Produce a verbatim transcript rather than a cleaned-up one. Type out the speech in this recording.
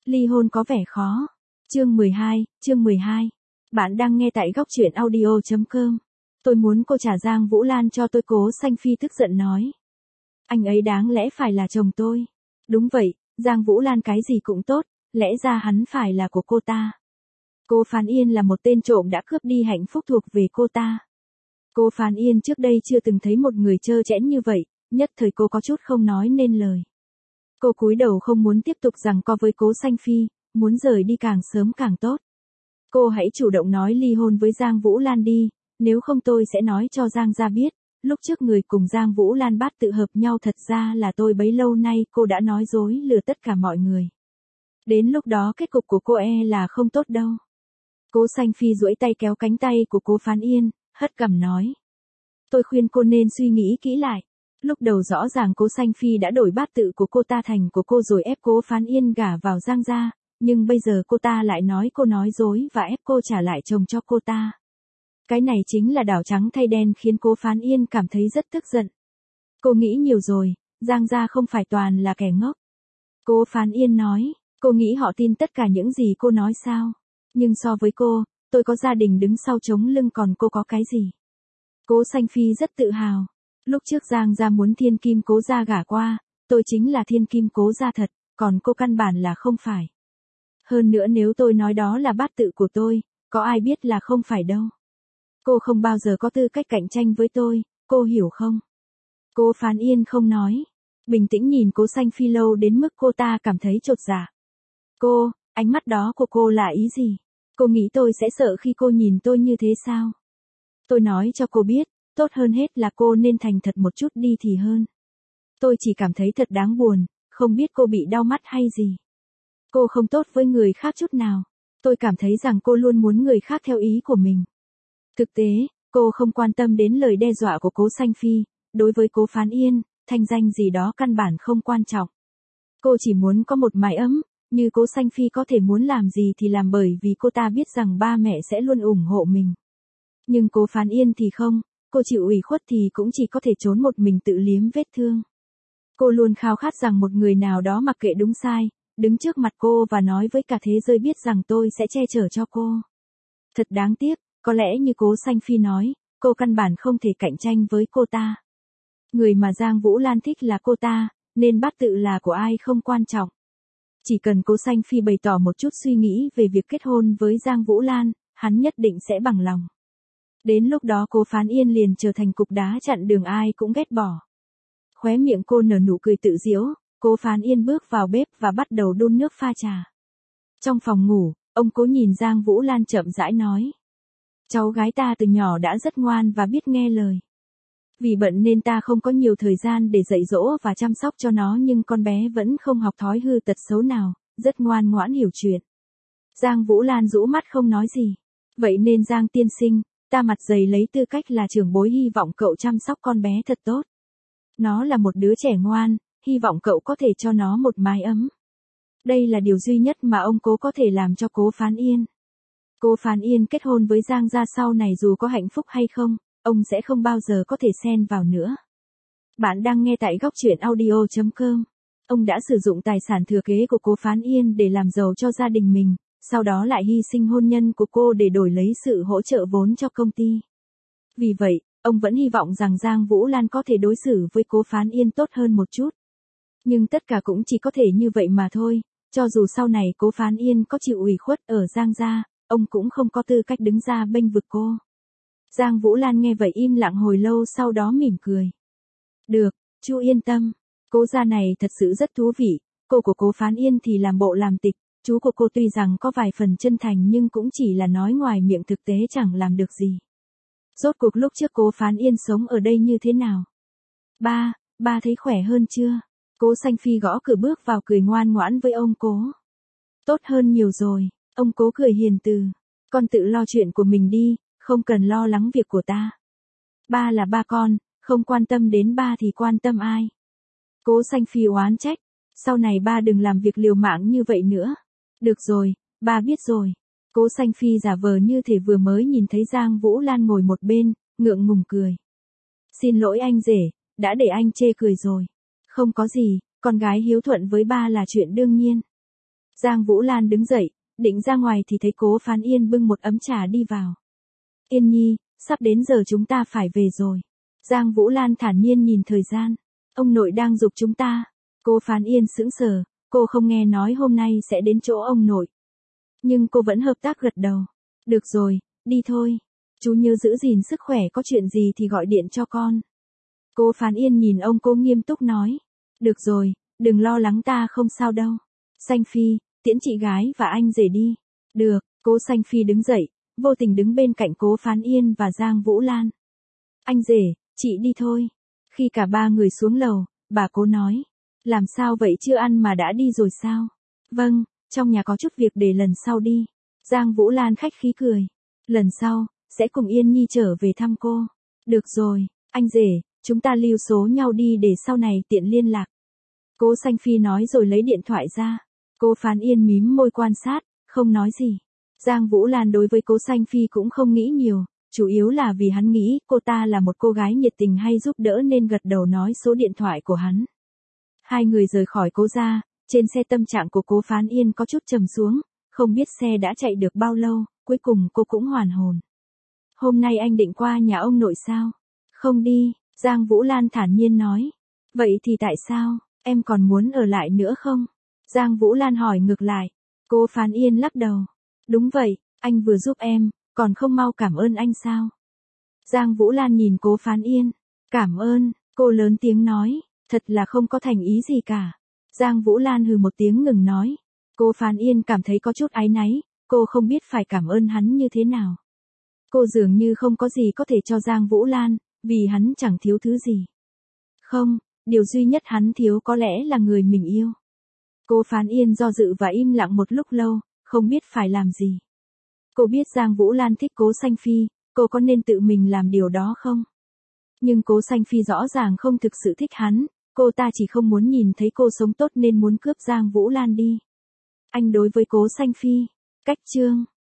Ly hôn có vẻ khó. Chương mười hai, chương mười hai. Bạn đang nghe tại góc truyện audio chấm com. Tôi muốn cô trả Giang Vũ Lan cho tôi, Cố Xanh Phi tức giận nói. Anh ấy đáng lẽ phải là chồng tôi. Đúng vậy, Giang Vũ Lan cái gì cũng tốt, lẽ ra hắn phải là của cô ta. Cô Phán Yên là một tên trộm đã cướp đi hạnh phúc thuộc về cô ta. Cô Phán Yên trước đây chưa từng thấy một người trơ trẽn như vậy, nhất thời cô có chút không nói nên lời. Cô cúi đầu không muốn tiếp tục giằng co với Cố Xanh Phi, muốn rời đi càng sớm càng tốt. Cô hãy chủ động nói ly hôn với Giang Vũ Lan đi, nếu không tôi sẽ nói cho Giang gia biết, lúc trước người cùng Giang Vũ Lan bát tự hợp nhau thật ra là tôi, bấy lâu nay cô đã nói dối lừa tất cả mọi người. Đến lúc đó kết cục của cô e là không tốt đâu. Cố Xanh Phi duỗi tay kéo cánh tay của Cố Phán Yên, hất cằm nói. Tôi khuyên cô nên suy nghĩ kỹ lại. Lúc đầu rõ ràng Cố Xanh Phi đã đổi bát tự của cô ta thành của cô rồi ép Cố Phán Yên gả vào Giang gia, nhưng bây giờ cô ta lại nói cô nói dối và ép cô trả lại chồng cho cô ta. Cái này chính là đảo trắng thay đen khiến Cố Phán Yên cảm thấy rất tức giận. Cô nghĩ nhiều rồi, Giang gia không phải toàn là kẻ ngốc. Cố Phán Yên nói, cô nghĩ họ tin tất cả những gì cô nói sao? Nhưng so với cô, tôi có gia đình đứng sau chống lưng, còn cô có cái gì? Cố Xanh Phi rất tự hào. Lúc trước Giang gia muốn thiên kim Cố gia gả qua, tôi chính là thiên kim Cố gia thật, còn cô căn bản là không phải. Hơn nữa nếu tôi nói đó là bát tự của tôi, có ai biết là không phải đâu. Cô không bao giờ có tư cách cạnh tranh với tôi, cô hiểu không? Cố Phán Yên không nói. Bình tĩnh nhìn Cố Xanh Phi lâu đến mức cô ta cảm thấy chột dạ. Cô, ánh mắt đó của cô là ý gì? Cô nghĩ tôi sẽ sợ khi cô nhìn tôi như thế sao? Tôi nói cho cô biết, tốt hơn hết là cô nên thành thật một chút đi thì hơn. Tôi chỉ cảm thấy thật đáng buồn, không biết cô bị đau mắt hay gì. Cô không tốt với người khác chút nào. Tôi cảm thấy rằng cô luôn muốn người khác theo ý của mình. Thực tế, cô không quan tâm đến lời đe dọa của Cố Xanh Phi, đối với Cố Phán Yên, thanh danh gì đó căn bản không quan trọng. Cô chỉ muốn có một mái ấm, như Cố Xanh Phi có thể muốn làm gì thì làm bởi vì cô ta biết rằng ba mẹ sẽ luôn ủng hộ mình. Nhưng Cố Phán Yên thì không, cô chịu ủy khuất thì cũng chỉ có thể trốn một mình tự liếm vết thương. Cô luôn khao khát rằng một người nào đó mặc kệ đúng sai, đứng trước mặt cô và nói với cả thế giới biết rằng tôi sẽ che chở cho cô. Thật đáng tiếc, có lẽ như Cố Xanh Phi nói, cô căn bản không thể cạnh tranh với cô ta. Người mà Giang Vũ Lan thích là cô ta, nên bát tự là của ai không quan trọng. Chỉ cần Cố Xanh Phi bày tỏ một chút suy nghĩ về việc kết hôn với Giang Vũ Lan, hắn nhất định sẽ bằng lòng. Đến lúc đó Cố Phán Yên liền trở thành cục đá chặn đường ai cũng ghét bỏ. Khóe miệng cô nở nụ cười tự giễu, Cố Phán Yên bước vào bếp và bắt đầu đun nước pha trà. Trong phòng ngủ, ông Cố nhìn Giang Vũ Lan chậm rãi nói. Cháu gái ta từ nhỏ đã rất ngoan và biết nghe lời. Vì bận nên ta không có nhiều thời gian để dạy dỗ và chăm sóc cho nó, nhưng con bé vẫn không học thói hư tật xấu nào, rất ngoan ngoãn hiểu chuyện. Giang Vũ Lan rũ mắt không nói gì. Vậy nên Giang tiên sinh, ta mặt dày lấy tư cách là trưởng bối hy vọng cậu chăm sóc con bé thật tốt. Nó là một đứa trẻ ngoan, hy vọng cậu có thể cho nó một mái ấm. Đây là điều duy nhất mà ông Cố có thể làm cho Cố Phán Yên. Cố Phán Yên kết hôn với Giang gia sau này dù có hạnh phúc hay không, ông sẽ không bao giờ có thể xen vào nữa. Bạn đang nghe tại góc truyện audio chấm com. Ông đã sử dụng tài sản thừa kế của Cố Phán Yên để làm giàu cho gia đình mình, sau đó lại hy sinh hôn nhân của cô để đổi lấy sự hỗ trợ vốn cho công ty. Vì vậy, ông vẫn hy vọng rằng Giang Vũ Lan có thể đối xử với Cố Phán Yên tốt hơn một chút. Nhưng tất cả cũng chỉ có thể như vậy mà thôi, cho dù sau này Cố Phán Yên có chịu ủy khuất ở Giang gia, ông cũng không có tư cách đứng ra bênh vực cô. Giang Vũ Lan nghe vậy im lặng hồi lâu, sau đó mỉm cười. Được, chú yên tâm, Cố gia này thật sự rất thú vị, cô của Cố Phán Yên thì làm bộ làm tịch, chú của cô tuy rằng có vài phần chân thành nhưng cũng chỉ là nói ngoài miệng, thực tế chẳng làm được gì. Rốt cuộc lúc trước Cố Phán Yên sống ở đây như thế nào? Ba, ba thấy khỏe hơn chưa? Cố Xanh Phi gõ cửa bước vào cười ngoan ngoãn với ông Cố. Tốt hơn nhiều rồi, ông Cố cười hiền từ. Con tự lo chuyện của mình đi, không cần lo lắng việc của ta. Ba là ba con, không quan tâm đến ba thì quan tâm ai? Cố Xanh Phi oán trách. Sau này ba đừng làm việc liều mạng như vậy nữa. Được rồi, ba biết rồi. Cố Xanh Phi giả vờ như thể vừa mới nhìn thấy Giang Vũ Lan ngồi một bên, ngượng ngùng cười. Xin lỗi anh rể, đã để anh chê cười rồi. Không có gì, con gái hiếu thuận với ba là chuyện đương nhiên. Giang Vũ Lan đứng dậy, định ra ngoài thì thấy Cố Phán Yên bưng một ấm trà đi vào. Yên Nhi, sắp đến giờ chúng ta phải về rồi. Giang Vũ Lan thản nhiên nhìn thời gian. Ông nội đang giục chúng ta. Cố Phán Yên sững sờ, cô không nghe nói hôm nay sẽ đến chỗ ông nội. Nhưng cô vẫn hợp tác gật đầu. Được rồi, đi thôi. Chú nhớ giữ gìn sức khỏe, có chuyện gì thì gọi điện cho con. Cố Phán Yên nhìn ông cô nghiêm túc nói. Được rồi, đừng lo lắng, ta không sao đâu. Sanh Phi, tiễn chị gái và anh rể đi. Được, Cố Sanh Phi đứng dậy, vô tình đứng bên cạnh Cố Phán Yên và Giang Vũ Lan. Anh rể, chị đi thôi. Khi cả ba người xuống lầu, bà Cố nói. Làm sao vậy, chưa ăn mà đã đi rồi sao? Vâng, trong nhà có chút việc, để lần sau đi. Giang Vũ Lan khách khí cười. Lần sau, sẽ cùng Yên Nhi trở về thăm cô. Được rồi, anh rể, chúng ta lưu số nhau đi để sau này tiện liên lạc. Cố Sanh Phi nói rồi lấy điện thoại ra. Cố Phán Yên mím môi quan sát, không nói gì. Giang Vũ Lan đối với Cố Sanh Phi cũng không nghĩ nhiều, chủ yếu là vì hắn nghĩ cô ta là một cô gái nhiệt tình hay giúp đỡ nên gật đầu nói số điện thoại của hắn. Hai người rời khỏi Cố gia, trên xe tâm trạng của Cố Phán Yên có chút trầm xuống, không biết xe đã chạy được bao lâu, cuối cùng cô cũng hoàn hồn. Hôm nay anh định qua nhà ông nội sao? Không đi, Giang Vũ Lan thản nhiên nói. Vậy thì tại sao, em còn muốn ở lại nữa không? Giang Vũ Lan hỏi ngược lại. Cố Phán Yên lắc đầu. Đúng vậy, anh vừa giúp em, còn không mau cảm ơn anh sao? Giang Vũ Lan nhìn Cố Phán Yên. Cảm ơn, cô lớn tiếng nói, thật là không có thành ý gì cả. Giang Vũ Lan hừ một tiếng ngừng nói. Cố Phán Yên cảm thấy có chút áy náy, cô không biết phải cảm ơn hắn như thế nào. Cô dường như không có gì có thể cho Giang Vũ Lan, vì hắn chẳng thiếu thứ gì. Không, điều duy nhất hắn thiếu có lẽ là người mình yêu. Cố Phán Yên do dự và im lặng một lúc lâu, không biết phải làm gì. Cô biết Giang Vũ Lan thích Cố Sanh Phi, cô có nên tự mình làm điều đó không? Nhưng Cố Sanh Phi rõ ràng không thực sự thích hắn, cô ta chỉ không muốn nhìn thấy cô sống tốt nên muốn cướp Giang Vũ Lan đi. Anh đối với Cố Sanh Phi. Cách chương